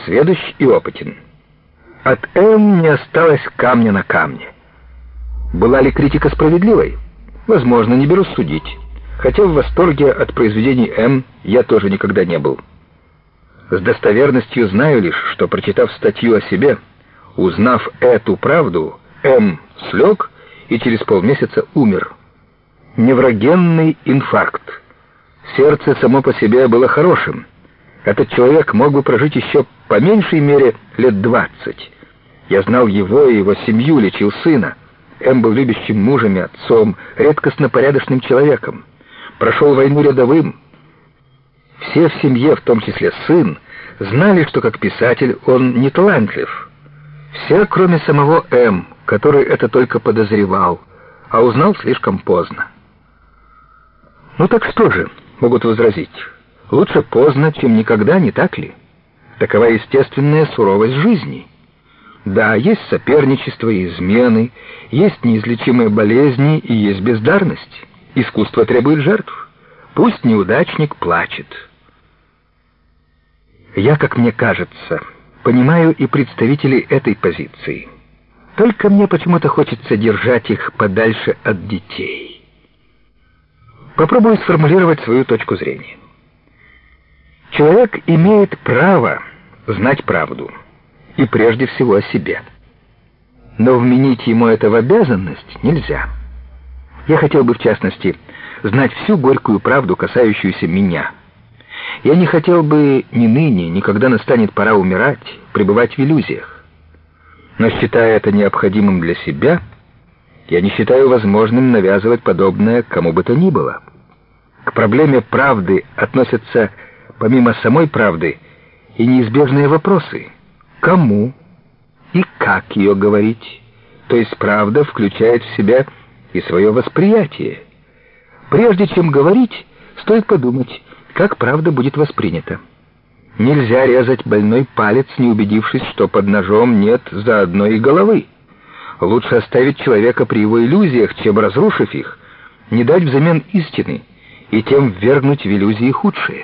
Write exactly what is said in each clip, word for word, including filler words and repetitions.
сведущ и опытен. От М не осталось камня на камне. Была ли критика справедливой? Возможно, не берусь судить. Хотя в восторге от произведений М я тоже никогда не был. С достоверностью знаю лишь, что, прочитав статью о себе, узнав эту правду, М слег и через полмесяца умер. Неврогенный инфаркт. Сердце само по себе было хорошим. Этот человек мог бы прожить еще по меньшей мере лет двадцать. Я знал его и его семью, лечил сына. М был любящим мужем и отцом, редкостно порядочным человеком. Прошел войну рядовым. Все в семье, в том числе сын, знали, что как писатель он не талантлив. Все, кроме самого М, который это только подозревал, а узнал слишком поздно. Ну так что же, могут возразить, лучше поздно, чем никогда, не так ли? Такова естественная суровость жизни. Да, есть соперничество и измены, есть неизлечимые болезни и есть бездарность. Искусство требует жертв. Пусть неудачник плачет. Я, как мне кажется, понимаю и представителей этой позиции. Только мне почему-то хочется держать их подальше от детей. Попробую сформулировать свою точку зрения. Человек имеет право знать правду, и прежде всего о себе. Но вменить ему это в обязанность нельзя. Я хотел бы, в частности, знать всю горькую правду, касающуюся меня. Я не хотел бы ни ныне, ни когда настанет пора умирать, пребывать в иллюзиях. Но, считая это необходимым для себя, я не считаю возможным навязывать подобное кому бы то ни было. К проблеме правды относятся, помимо самой правды, и неизбежные вопросы. Кому и как ее говорить? То есть правда включает в себя и свое восприятие. Прежде чем говорить, стоит подумать, как правда будет воспринята. Нельзя резать больной палец, не убедившись, что под ножом нет заодно и головы. Лучше оставить человека при его иллюзиях, чем, разрушив их, не дать взамен истины и тем ввергнуть в иллюзии худшие.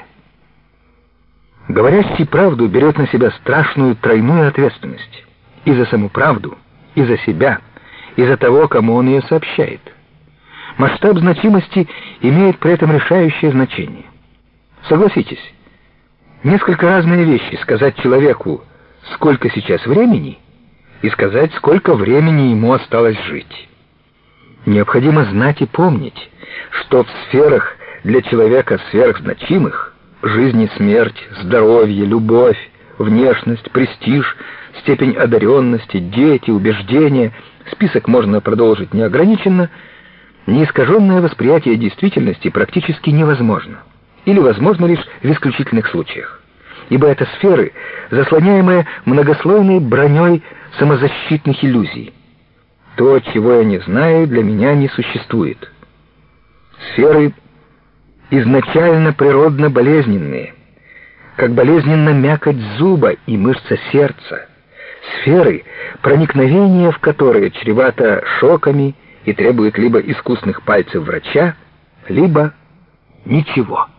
Говорящий правду берет на себя страшную тройную ответственность. И за саму правду, и за себя, и за того, кому он ее сообщает. Масштаб значимости имеет при этом решающее значение. Согласитесь, несколько разные вещи сказать человеку, сколько сейчас времени, и сказать, сколько времени ему осталось жить. Необходимо знать и помнить, что в сферах для человека сверхзначимых жизнь и смерть, здоровье, любовь, внешность, престиж, степень одаренности, дети, убеждения, список можно продолжить неограниченно, неискаженное восприятие действительности практически невозможно, или возможно лишь в исключительных случаях, ибо это сферы, заслоняемые многослойной броней самозащитных иллюзий. То, чего я не знаю, для меня не существует. Сферы изначально природно болезненные, как болезненна мякоть зуба и мышца сердца, сферы, проникновение в которые чревато шоками и требует либо искусных пальцев врача, либо ничего.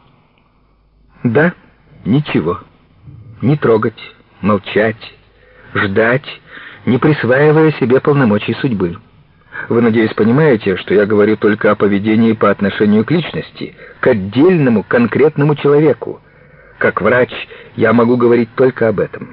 Да, ничего. Не трогать, молчать, ждать, не присваивая себе полномочий судьбы. Вы, надеюсь, понимаете, что я говорю только о поведении по отношению к личности, к отдельному конкретному человеку. Как врач я могу говорить только об этом.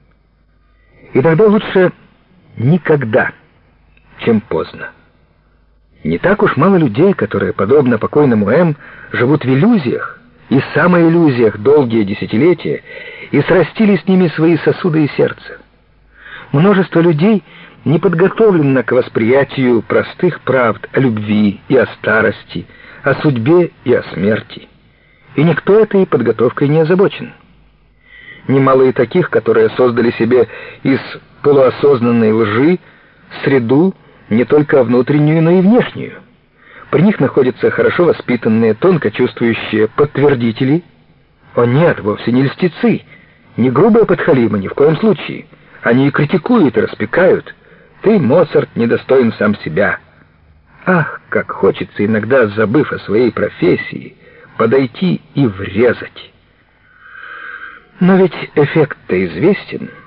И тогда лучше никогда, чем поздно. Не так уж мало людей, которые, подобно покойному М, живут в иллюзиях, и самоиллюзиях долгие десятилетия, и срастили с ними свои сосуды и сердце. Множество людей не подготовлено к восприятию простых правд о любви и о старости, о судьбе и о смерти. И никто этой подготовкой не озабочен. Немало и таких, которые создали себе из полуосознанной лжи среду не только внутреннюю, но и внешнюю. При них находятся хорошо воспитанные, тонко чувствующие подтвердители. О нет, вовсе не льстецы, не грубые подхалимы, ни в коем случае. Они и критикуют, и распекают. Ты, Моцарт, недостоин сам себя. Ах, как хочется иногда, забыв о своей профессии, подойти и врезать. Но ведь эффект-то известен.